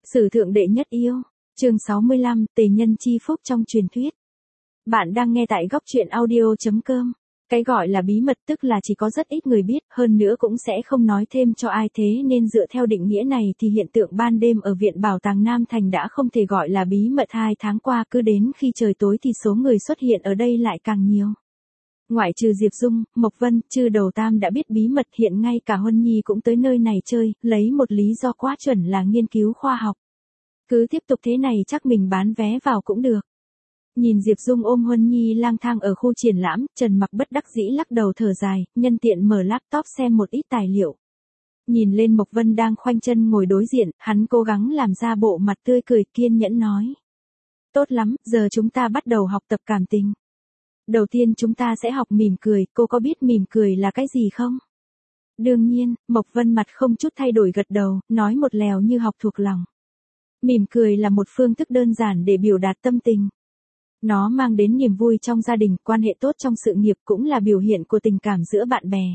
Sử thượng đệ nhất yêu. Chương 65, tề nhân chi phúc trong truyền thuyết. Bạn đang nghe tại góc truyện audio.com. Cái gọi là bí mật tức là chỉ có rất ít người biết, hơn nữa cũng sẽ không nói thêm cho ai, thế nên dựa theo định nghĩa này thì hiện tượng ban đêm ở Viện Bảo tàng Nam Thành đã không thể gọi là bí mật. 2 tháng qua cứ đến khi trời tối thì số người xuất hiện ở đây lại càng nhiều. Ngoại trừ Diệp Dung, Mộc Vân, Trư Đầu Tam đã biết bí mật, hiện ngay cả Huân Nhi cũng tới nơi này chơi, lấy một lý do quá chuẩn là nghiên cứu khoa học. Cứ tiếp tục thế này chắc mình bán vé vào cũng được. Nhìn Diệp Dung ôm Huân Nhi lang thang ở khu triển lãm, Trần Mặc bất đắc dĩ lắc đầu thở dài, nhân tiện mở laptop xem một ít tài liệu. Nhìn lên Mộc Vân đang khoanh chân ngồi đối diện, hắn cố gắng làm ra bộ mặt tươi cười, kiên nhẫn nói. Tốt lắm, giờ chúng ta bắt đầu học tập cảm tình. Đầu tiên chúng ta sẽ học mỉm cười, cô có biết mỉm cười là cái gì không? Đương nhiên, Mộc Vân mặt không chút thay đổi gật đầu, nói một lèo như học thuộc lòng. Mỉm cười là một phương thức đơn giản để biểu đạt tâm tình. Nó mang đến niềm vui trong gia đình, quan hệ tốt trong sự nghiệp, cũng là biểu hiện của tình cảm giữa bạn bè.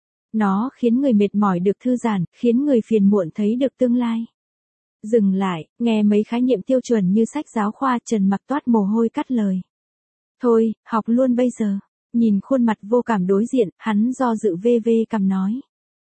Nó khiến người mệt mỏi được thư giãn, khiến người phiền muộn thấy được tương lai. Dừng lại, nghe mấy khái niệm tiêu chuẩn như sách giáo khoa, Trần Mặc toát mồ hôi cắt lời. Thôi, học luôn bây giờ. Nhìn khuôn mặt vô cảm đối diện, hắn do dự cằm nói.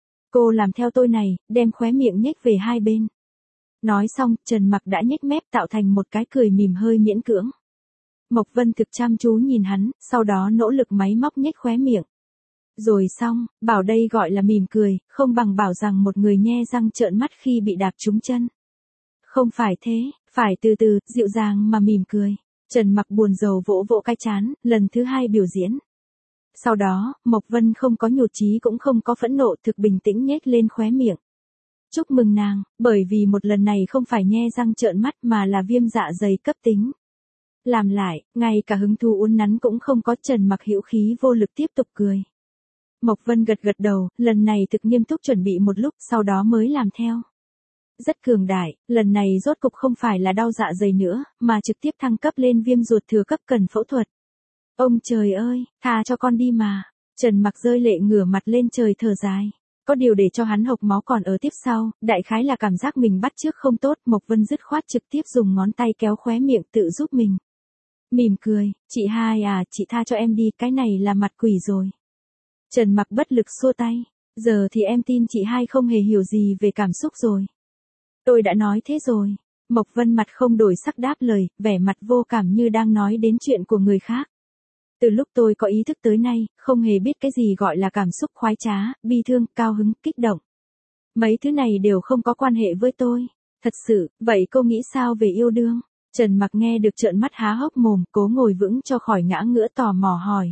Cô làm theo tôi này, đem khóe miệng nhếch về hai bên. Nói xong, Trần Mặc đã nhếch mép tạo thành một cái cười mỉm hơi miễn cưỡng. Mộc Vân thực chăm chú nhìn hắn, sau đó nỗ lực máy móc nhếch khóe miệng. Rồi xong, bảo đây gọi là mỉm cười, không bằng bảo rằng một người nhe răng trợn mắt khi bị đạp trúng chân. Không phải thế, phải từ từ, dịu dàng mà mỉm cười. Trần Mặc buồn rầu vỗ vỗ cái trán, lần thứ 2 biểu diễn. Sau đó, Mộc Vân không có nhụt chí cũng không có phẫn nộ, thực bình tĩnh nhếch lên khóe miệng. Chúc mừng nàng, bởi vì một lần này không phải nhe răng trợn mắt mà là viêm dạ dày cấp tính. Làm lại, ngay cả hứng thú uốn nắn cũng không có. Trần Mặc hữu khí vô lực tiếp tục cười. Mộc Vân gật đầu, lần này thực nghiêm túc chuẩn bị một lúc, sau đó mới làm theo. Rất cường đại, lần này rốt cục không phải là đau dạ dày nữa, mà trực tiếp thăng cấp lên viêm ruột thừa cấp cần phẫu thuật. Ông trời ơi, tha cho con đi mà. Trần Mặc rơi lệ ngửa mặt lên trời thở dài. Có điều để cho hắn hộc máu còn ở tiếp sau, đại khái là cảm giác mình bắt chước không tốt, Mộc Vân dứt khoát trực tiếp dùng ngón tay kéo khóe miệng tự giúp mình. Mỉm cười, chị hai à, chị tha cho em đi, cái này là mặt quỷ rồi. Trần Mặc bất lực xua tay, giờ thì em tin chị hai không hề hiểu gì về cảm xúc rồi. Tôi đã nói thế rồi. Mộc Vân mặt không đổi sắc đáp lời, vẻ mặt vô cảm như đang nói đến chuyện của người khác. Từ lúc tôi có ý thức tới nay, không hề biết cái gì gọi là cảm xúc khoái trá, bi thương, cao hứng, kích động. Mấy thứ này đều không có quan hệ với tôi. Thật sự, vậy cô nghĩ sao về yêu đương? Trần Mặc nghe được trợn mắt há hốc mồm, cố ngồi vững cho khỏi ngã ngửa, tò mò hỏi.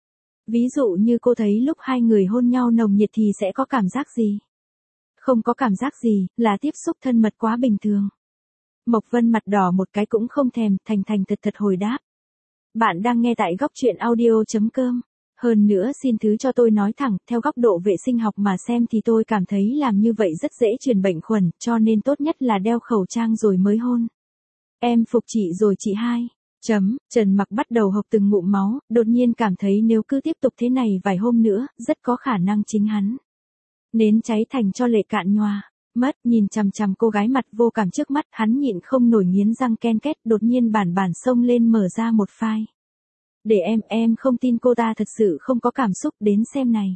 Ví dụ như cô thấy lúc hai người hôn nhau nồng nhiệt thì sẽ có cảm giác gì? Không có cảm giác gì, là tiếp xúc thân mật quá bình thường. Mộc Vân mặt đỏ một cái cũng không thèm, thành thật hồi đáp. Bạn đang nghe tại góc truyện audio.com. Hơn nữa xin thứ cho tôi nói thẳng, theo góc độ vệ sinh học mà xem thì tôi cảm thấy làm như vậy rất dễ truyền bệnh khuẩn, cho nên tốt nhất là đeo khẩu trang rồi mới hôn. Em phục chị rồi chị hai. Trần Mặc bắt đầu hộc từng ngụm máu, đột nhiên cảm thấy nếu cứ tiếp tục thế này vài hôm nữa, rất có khả năng chính hắn nến cháy thành cho lệ cạn nhòa. Mất, nhìn chằm cô gái mặt vô cảm trước mắt, hắn nhịn không nổi nghiến răng ken két, đột nhiên bản xông lên mở ra một file. Để em không tin cô ta thật sự không có cảm xúc, đến xem này.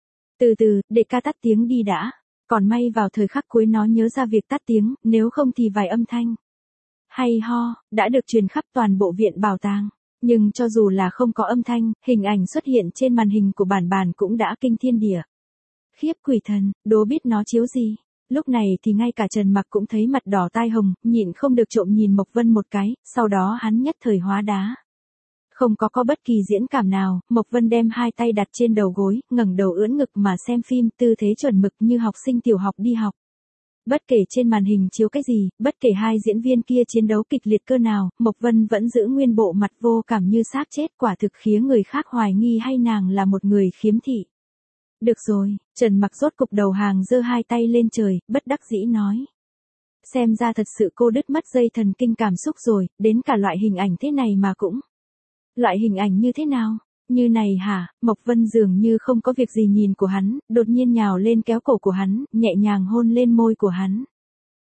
Từ từ, để ca tắt tiếng đi đã. Còn may vào thời khắc cuối nó nhớ ra việc tắt tiếng, nếu không thì vài âm thanh hay ho đã được truyền khắp toàn bộ viện bảo tàng. Nhưng cho dù là không có âm thanh, hình ảnh xuất hiện trên màn hình của bản cũng đã kinh thiên địa. Khiếp quỷ thần, đố biết nó chiếu gì. Lúc này thì ngay cả Trần Mặc cũng thấy mặt đỏ tai hồng, nhịn không được trộm nhìn Mộc Vân một cái, sau đó hắn nhất thời hóa đá. Không có bất kỳ diễn cảm nào, Mộc Vân đem hai tay đặt trên đầu gối, ngẩng đầu ưỡn ngực mà xem phim, tư thế chuẩn mực như học sinh tiểu học đi học. Bất kể trên màn hình chiếu cái gì, bất kể hai diễn viên kia chiến đấu kịch liệt cơ nào, Mộc Vân vẫn giữ nguyên bộ mặt vô cảm như xác chết, quả thực khiến người khác hoài nghi hay nàng là một người khiếm thị. Được rồi, Trần Mặc rốt cục đầu hàng giơ hai tay lên trời, bất đắc dĩ nói. Xem ra thật sự cô đứt mất dây thần kinh cảm xúc rồi, đến cả loại hình ảnh thế này mà cũng. Loại hình ảnh như thế nào? Như này hả? Mộc Vân dường như không có việc gì nhìn của hắn, đột nhiên nhào lên kéo cổ của hắn, nhẹ nhàng hôn lên môi của hắn.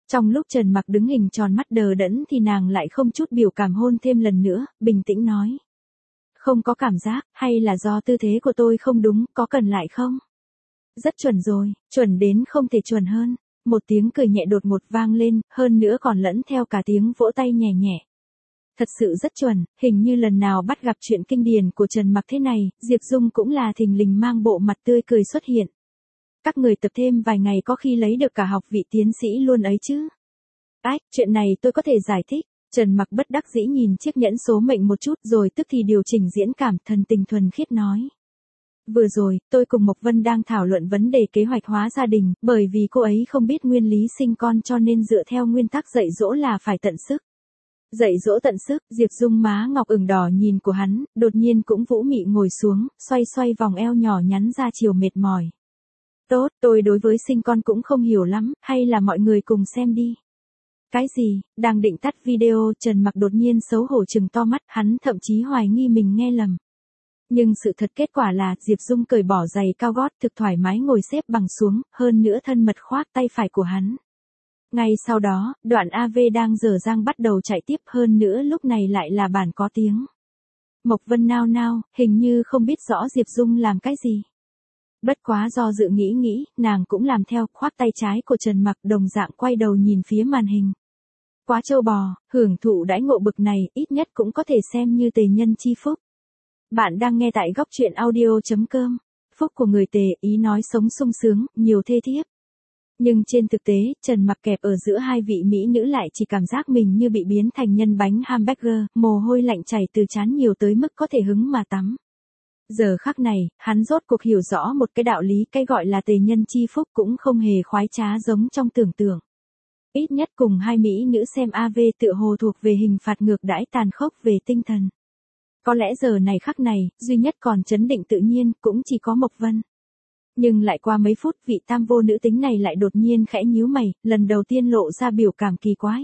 Trong lúc Trần Mặc đứng hình tròn mắt đờ đẫn thì nàng lại không chút biểu cảm hôn thêm lần nữa, bình tĩnh nói. Không có cảm giác, hay là do tư thế của tôi không đúng, có cần lại không? Rất chuẩn rồi, chuẩn đến không thể chuẩn hơn. Một tiếng cười nhẹ đột ngột vang lên, hơn nữa còn lẫn theo cả tiếng vỗ tay nhẹ nhẹ. Thật sự rất chuẩn, hình như lần nào bắt gặp chuyện kinh điển của Trần Mặc thế này, Diệp Dung cũng là thình lình mang bộ mặt tươi cười xuất hiện. Các người tập thêm vài ngày có khi lấy được cả học vị tiến sĩ luôn ấy chứ. Ách, chuyện này tôi có thể giải thích. Trần Mặc bất đắc dĩ nhìn chiếc nhẫn số mệnh một chút rồi tức thì điều chỉnh diễn cảm, thần tình thuần khiết nói. Vừa rồi, tôi cùng Mộc Vân đang thảo luận vấn đề kế hoạch hóa gia đình, bởi vì cô ấy không biết nguyên lý sinh con cho nên dựa theo nguyên tắc dạy dỗ là phải tận sức. Dạy dỗ tận sức, Diệp Dung má ngọc ửng đỏ nhìn của hắn, đột nhiên cũng vũ mị ngồi xuống, xoay xoay vòng eo nhỏ nhắn ra chiều mệt mỏi. Tốt, tôi đối với sinh con cũng không hiểu lắm, hay là mọi người cùng xem đi. Cái gì, đang định tắt video, Trần Mặc đột nhiên xấu hổ trừng to mắt, hắn thậm chí hoài nghi mình nghe lầm. Nhưng sự thật kết quả là, Diệp Dung cởi bỏ giày cao gót thực thoải mái ngồi xếp bằng xuống, hơn nữa thân mật khoác tay phải của hắn. Ngay sau đó, đoạn AV đang dở dang bắt đầu chạy tiếp, hơn nữa lúc này lại là bản có tiếng. Mộc Vân nao nao, hình như không biết rõ Diệp Dung làm cái gì. Bất quá do dự nghĩ, nàng cũng làm theo, khoác tay trái của Trần Mặc đồng dạng quay đầu nhìn phía màn hình. Quá trâu bò, hưởng thụ đãi ngộ bực này, ít nhất cũng có thể xem như tề nhân chi phúc. Bạn đang nghe tại góc truyện audio.com. Phúc của người tề, ý nói sống sung sướng, nhiều thê thiếp. Nhưng trên thực tế, Trần Mặc kẹp ở giữa hai vị mỹ nữ lại chỉ cảm giác mình như bị biến thành nhân bánh hamburger, mồ hôi lạnh chảy từ trán nhiều tới mức có thể hứng mà tắm. Giờ khắc này, hắn rốt cuộc hiểu rõ một cái đạo lý, cái gọi là tề nhân chi phúc cũng không hề khoái trá giống trong tưởng tượng. Ít nhất cùng hai mỹ nữ xem AV tựa hồ thuộc về hình phạt ngược đãi tàn khốc về tinh thần. Có lẽ giờ này khắc này, duy nhất còn chấn định tự nhiên cũng chỉ có Mộc Vân. Nhưng lại qua mấy phút, vị tam vô nữ tính này lại đột nhiên khẽ nhíu mày, lần đầu tiên lộ ra biểu cảm kỳ quái.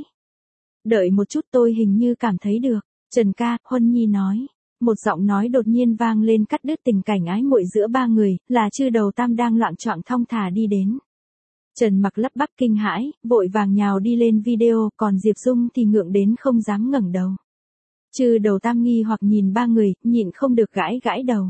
Đợi một chút, tôi hình như cảm thấy được. Trần ca, Huân Nhi nói. Một giọng nói đột nhiên vang lên cắt đứt tình cảnh ái muội giữa ba người, là Chư Đầu Tam đang loạng choạng thong thả đi đến. Trần Mặc lắp bắp kinh hãi, vội vàng nhào đi lên video, còn Diệp Dung thì ngượng đến không dám ngẩng đầu. Chư Đầu Tam nghi hoặc nhìn ba người, nhịn không được gãi đầu.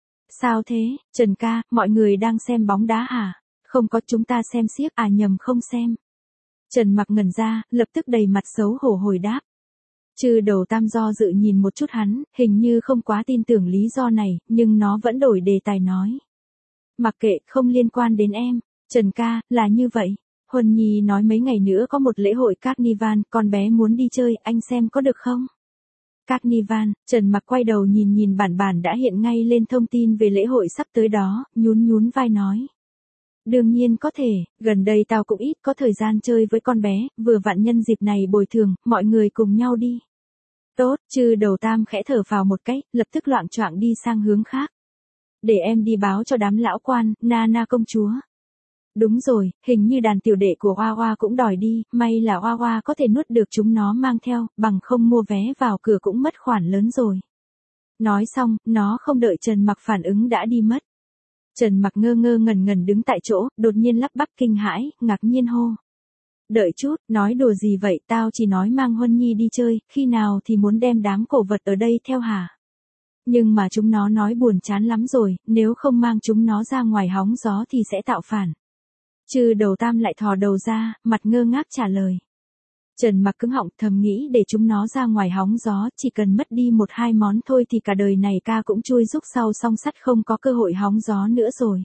Sao thế, Trần ca, mọi người đang xem bóng đá hả? Không có, chúng ta xem xiếc, à nhầm, không xem. Trần Mặc ngẩn ra, lập tức đầy mặt xấu hổ hồi đáp. Chư Đầu Tam do dự nhìn một chút hắn, hình như không quá tin tưởng lý do này, nhưng nó vẫn đổi đề tài nói. Mặc kệ, không liên quan đến em. Trần ca, là như vậy. Huân Nhi nói mấy ngày nữa có một lễ hội Carnival, con bé muốn đi chơi, anh xem có được không? Carnival, Trần Mặc quay đầu nhìn bản đã hiện ngay lên thông tin về lễ hội sắp tới đó, nhún vai nói. Đương nhiên có thể, gần đây tao cũng ít có thời gian chơi với con bé, vừa vặn nhân dịp này bồi thường, mọi người cùng nhau đi. Tốt, Chư Đầu Tam khẽ thở phào một cái, lập tức loạng choạng đi sang hướng khác. Để em đi báo cho đám lão quan, Na công chúa. Đúng rồi, hình như đàn tiểu đệ của Hoa Hoa cũng đòi đi, may là Hoa Hoa có thể nuốt được chúng nó mang theo, bằng không mua vé vào cửa cũng mất khoản lớn rồi. Nói xong, nó không đợi Trần Mặc phản ứng đã đi mất. Trần Mặc ngơ ngẩn đứng tại chỗ, đột nhiên lắp bắp kinh hãi, ngạc nhiên hô. Đợi chút, nói đùa gì vậy, tao chỉ nói mang Huân Nhi đi chơi, khi nào thì muốn đem đám cổ vật ở đây theo hả? Nhưng mà chúng nó nói buồn chán lắm rồi, nếu không mang chúng nó ra ngoài hóng gió thì sẽ tạo phản. Chư Đầu Tam lại thò đầu ra, mặt ngơ ngác trả lời. Trần Mặc cứng họng, thầm nghĩ để chúng nó ra ngoài hóng gió, chỉ cần mất đi một hai món thôi thì cả đời này ca cũng chui rúc sau song sắt, không có cơ hội hóng gió nữa rồi.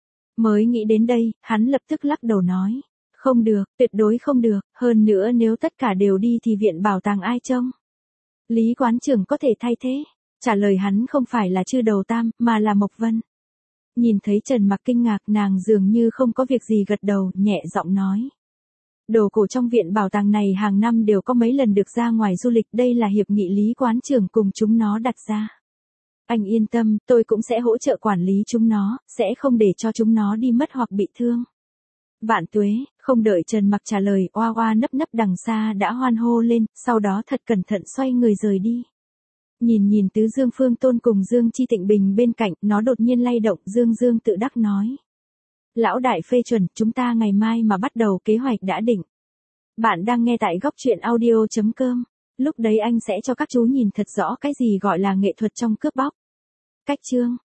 Mới nghĩ đến đây, hắn lập tức lắc đầu nói. Không được, tuyệt đối không được, hơn nữa nếu tất cả đều đi thì viện bảo tàng ai trông? Lý quán trưởng có thể thay thế. Trả lời hắn không phải là Chư Đầu Tam, mà là Mộc Vân. Nhìn thấy Trần Mặc kinh ngạc, nàng dường như không có việc gì gật đầu, nhẹ giọng nói. Đồ cổ trong viện bảo tàng này hàng năm đều có mấy lần được ra ngoài du lịch, đây là hiệp nghị Lý quán trưởng cùng chúng nó đặt ra. Anh yên tâm, tôi cũng sẽ hỗ trợ quản lý chúng nó, sẽ không để cho chúng nó đi mất hoặc bị thương. Vạn tuế, không đợi Trần Mặc trả lời, Oa Oa nấp đằng xa đã hoan hô lên, sau đó thật cẩn thận xoay người rời đi. Nhìn Tứ Dương Phương Tôn cùng Dương Chi Tịnh Bình bên cạnh, nó đột nhiên lay động, Dương tự đắc nói. Lão đại phê chuẩn, chúng ta ngày mai mà bắt đầu, kế hoạch đã định. Bạn đang nghe tại góc truyện audio.com. Lúc đấy anh sẽ cho các chú nhìn thật rõ cái gì gọi là nghệ thuật trong cướp bóc. Cách chương